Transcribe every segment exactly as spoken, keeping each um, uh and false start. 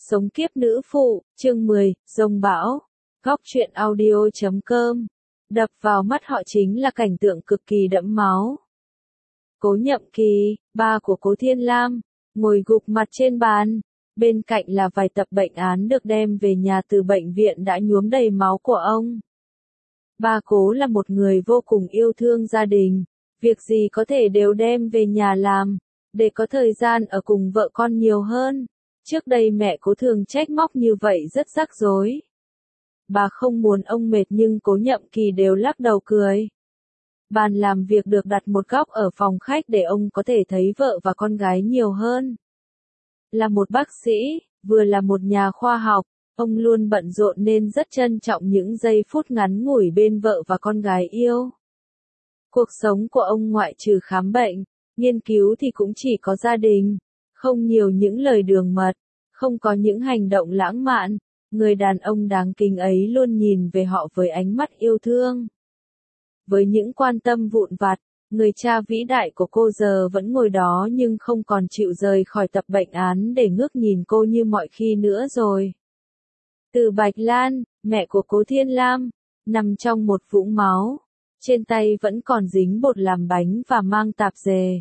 Sống kiếp nữ phụ, chương mười, Dông bão. Góc truyện audio chấm com. Đập vào mắt họ chính là cảnh tượng cực kỳ đẫm máu. Cố Nhậm Kỳ, ba của Cố Thiên Lam, ngồi gục mặt trên bàn. Bên cạnh là vài tập bệnh án được đem về nhà từ bệnh viện đã nhuốm đầy máu của ông. Ba Cố là một người vô cùng yêu thương gia đình, việc gì có thể đều đem về nhà làm, để có thời gian ở cùng vợ con nhiều hơn. Trước đây mẹ Cố thường trách móc như vậy rất rắc rối. Bà không muốn ông mệt nhưng Cố Nhậm Kỳ đều lắc đầu cười. Bàn làm việc được đặt một góc ở phòng khách để ông có thể thấy vợ và con gái nhiều hơn. Là một bác sĩ, vừa là một nhà khoa học, ông luôn bận rộn nên rất trân trọng những giây phút ngắn ngủi bên vợ và con gái yêu. Cuộc sống của ông ngoại trừ khám bệnh, nghiên cứu thì cũng chỉ có gia đình, không nhiều những lời đường mật, không có những hành động lãng mạn, người đàn ông đáng kính ấy luôn nhìn về họ với ánh mắt yêu thương. Với những quan tâm vụn vặt, người cha vĩ đại của cô giờ vẫn ngồi đó nhưng không còn chịu rời khỏi tập bệnh án để ngước nhìn cô như mọi khi nữa rồi. Từ Bạch Lan, mẹ của Cố Thiên Lam, nằm trong một vũng máu, trên tay vẫn còn dính bột làm bánh và mang tạp dề.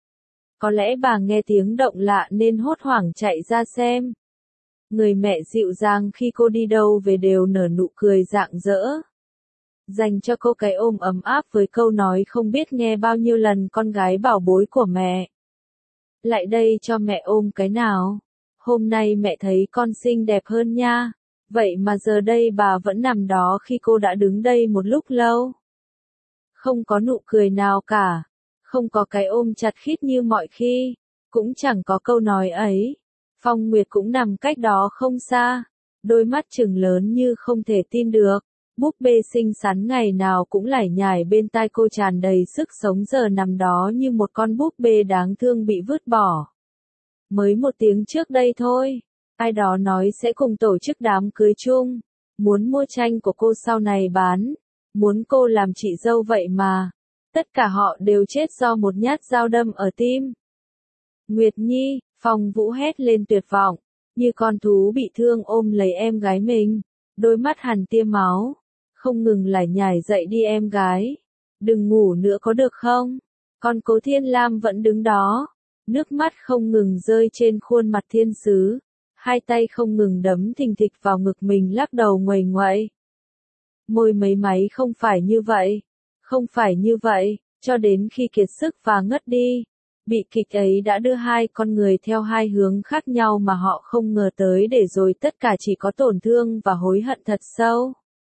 Có lẽ bà nghe tiếng động lạ nên hốt hoảng chạy ra xem. Người mẹ dịu dàng khi cô đi đâu về đều nở nụ cười rạng rỡ. Dành cho cô cái ôm ấm áp với câu nói không biết nghe bao nhiêu lần con gái bảo bối của mẹ. Lại đây cho mẹ ôm cái nào. Hôm nay mẹ thấy con xinh đẹp hơn nha. Vậy mà giờ đây bà vẫn nằm đó khi cô đã đứng đây một lúc lâu. Không có nụ cười nào cả. Không có cái ôm chặt khít như mọi khi. Cũng chẳng có câu nói ấy. Phong Nguyệt cũng nằm cách đó không xa. Đôi mắt trừng lớn như không thể tin được. Búp bê xinh xắn ngày nào cũng lải nhải bên tai cô tràn đầy sức sống giờ nằm đó như một con búp bê đáng thương bị vứt bỏ. Mới một tiếng trước đây thôi, ai đó nói sẽ cùng tổ chức đám cưới chung, muốn mua tranh của cô sau này bán, muốn cô làm chị dâu vậy mà. Tất cả họ đều chết do một nhát dao đâm ở tim. Nguyệt Nhi, Phong Vũ hét lên tuyệt vọng, như con thú bị thương ôm lấy em gái mình, đôi mắt hằn tia máu. Không ngừng lải nhải dậy đi em gái. Đừng ngủ nữa có được không? Còn Cố Thiên Lam vẫn đứng đó. Nước mắt không ngừng rơi trên khuôn mặt thiên sứ. Hai tay không ngừng đấm thình thịch vào ngực mình lắc đầu nguầy nguậy. Môi mấy máy không phải như vậy. Không phải như vậy. Cho đến khi kiệt sức và ngất đi. Bị kịch ấy đã đưa hai con người theo hai hướng khác nhau mà họ không ngờ tới để rồi tất cả chỉ có tổn thương và hối hận thật sâu.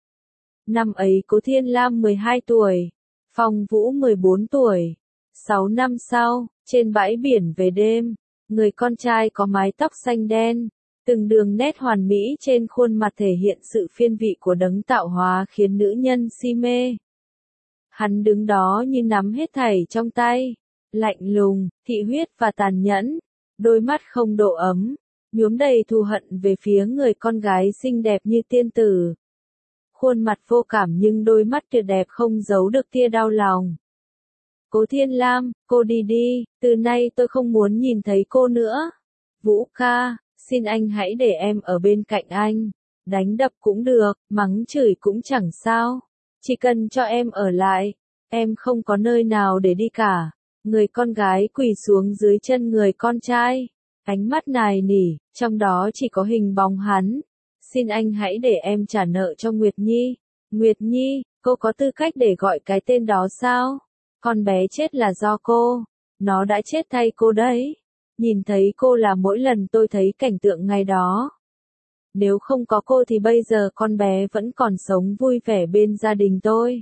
Năm ấy Cố Thiên Lam mười hai tuổi, Phong Vũ mười bốn tuổi. Sáu năm sau, trên bãi biển về đêm, người con trai có mái tóc xanh đen, từng đường nét hoàn mỹ trên khuôn mặt thể hiện sự phiên vị của đấng tạo hóa khiến nữ nhân si mê. Hắn đứng đó như nắm hết thảy trong tay, lạnh lùng, thị huyết và tàn nhẫn, đôi mắt không độ ấm, nhuốm đầy thù hận về phía người con gái xinh đẹp như tiên tử. Khuôn mặt vô cảm nhưng đôi mắt tuyệt đẹp không giấu được tia đau lòng. Cố Thiên Lam, cô đi đi, từ nay tôi không muốn nhìn thấy cô nữa. Vũ ca, xin anh hãy để em ở bên cạnh anh. Đánh đập cũng được, mắng chửi cũng chẳng sao. Chỉ cần cho em ở lại, em không có nơi nào để đi cả. Người con gái quỳ xuống dưới chân người con trai. Ánh mắt nài nỉ, trong đó chỉ có hình bóng hắn. Xin anh hãy để em trả nợ cho Nguyệt Nhi. Nguyệt Nhi, cô có tư cách để gọi cái tên đó sao? Con bé chết là do cô. Nó đã chết thay cô đấy. Nhìn thấy cô là mỗi lần tôi thấy cảnh tượng ngày đó. Nếu không có cô thì bây giờ con bé vẫn còn sống vui vẻ bên gia đình tôi.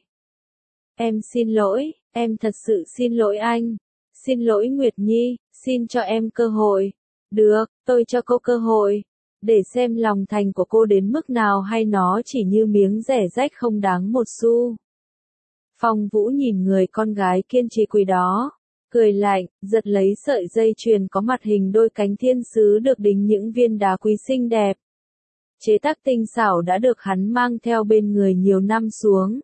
Em xin lỗi, em thật sự xin lỗi anh. Xin lỗi Nguyệt Nhi, xin cho em cơ hội. Được, tôi cho cô cơ hội. Để xem lòng thành của cô đến mức nào hay nó chỉ như miếng rẻ rách không đáng một xu. Phong Vũ nhìn người con gái kiên trì quỳ đó, cười lạnh, giật lấy sợi dây chuyền có mặt hình đôi cánh thiên sứ được đính những viên đá quý xinh đẹp. Chế tác tinh xảo đã được hắn mang theo bên người nhiều năm xuống.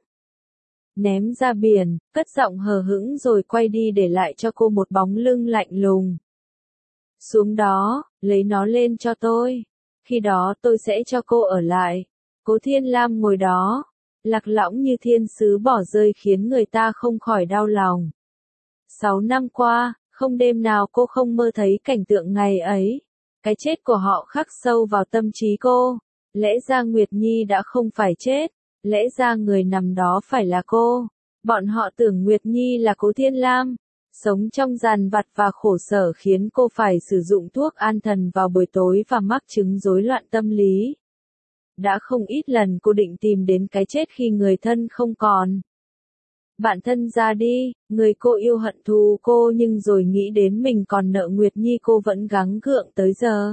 Ném ra biển, cất giọng hờ hững rồi quay đi để lại cho cô một bóng lưng lạnh lùng. Xuống đó, lấy nó lên cho tôi. khi đó tôi sẽ cho cô ở lại. Cố Thiên Lam ngồi đó, lạc lõng như thiên sứ bỏ rơi khiến người ta không khỏi đau lòng. Sáu năm qua, không đêm nào cô không mơ thấy cảnh tượng ngày ấy. Cái chết của họ khắc sâu vào tâm trí cô. Lẽ ra Nguyệt Nhi đã không phải chết, lẽ ra người nằm đó phải là cô. Bọn họ tưởng Nguyệt Nhi là Cố Thiên Lam. Sống trong dằn vặt và khổ sở khiến cô phải sử dụng thuốc an thần vào buổi tối và mắc chứng rối loạn tâm lý. Đã không ít lần cô định tìm đến cái chết khi người thân không còn. Bạn thân ra đi, người cô yêu hận thù cô nhưng rồi nghĩ đến mình còn nợ Nguyệt Nhi cô vẫn gắng gượng tới giờ.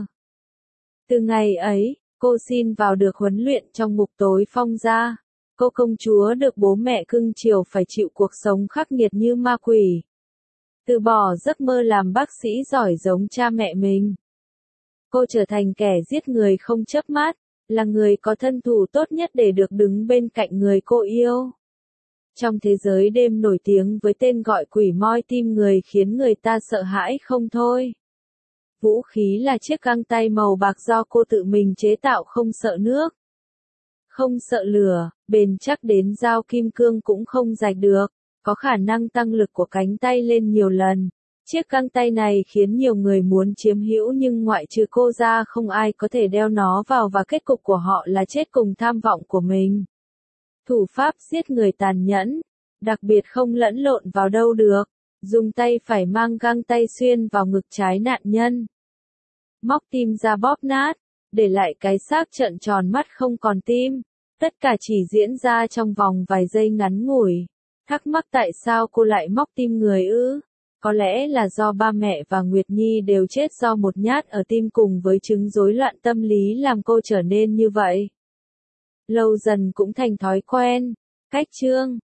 Từ ngày ấy, cô xin vào được huấn luyện trong ngục tối Phong gia. Cô công chúa được bố mẹ cưng chiều phải chịu cuộc sống khắc nghiệt như ma quỷ. Từ bỏ giấc mơ làm bác sĩ giỏi giống cha mẹ mình. Cô trở thành kẻ giết người không chớp mắt, là người có thân thủ tốt nhất để được đứng bên cạnh người cô yêu. Trong thế giới đêm nổi tiếng với tên gọi quỷ moi tim người khiến người ta sợ hãi không thôi. Vũ khí là chiếc găng tay màu bạc do cô tự mình chế tạo không sợ nước. Không sợ lửa, bền chắc đến dao kim cương cũng không rạch được, có khả năng tăng lực của cánh tay lên nhiều lần. Chiếc găng tay này khiến nhiều người muốn chiếm hữu nhưng ngoại trừ cô ra không ai có thể đeo nó vào và kết cục của họ là chết cùng tham vọng của mình. Thủ pháp giết người tàn nhẫn, đặc biệt không lẫn lộn vào đâu được, dùng tay phải mang găng tay xuyên vào ngực trái nạn nhân. Móc tim ra bóp nát, để lại cái xác trợn tròn mắt không còn tim. Tất cả chỉ diễn ra trong vòng vài giây ngắn ngủi. Thắc mắc tại sao cô lại móc tim người ư? Có lẽ là do ba mẹ và Nguyệt Nhi đều chết do một nhát ở tim cùng với chứng rối loạn tâm lý làm cô trở nên như vậy. Lâu dần cũng thành thói quen. Cách chương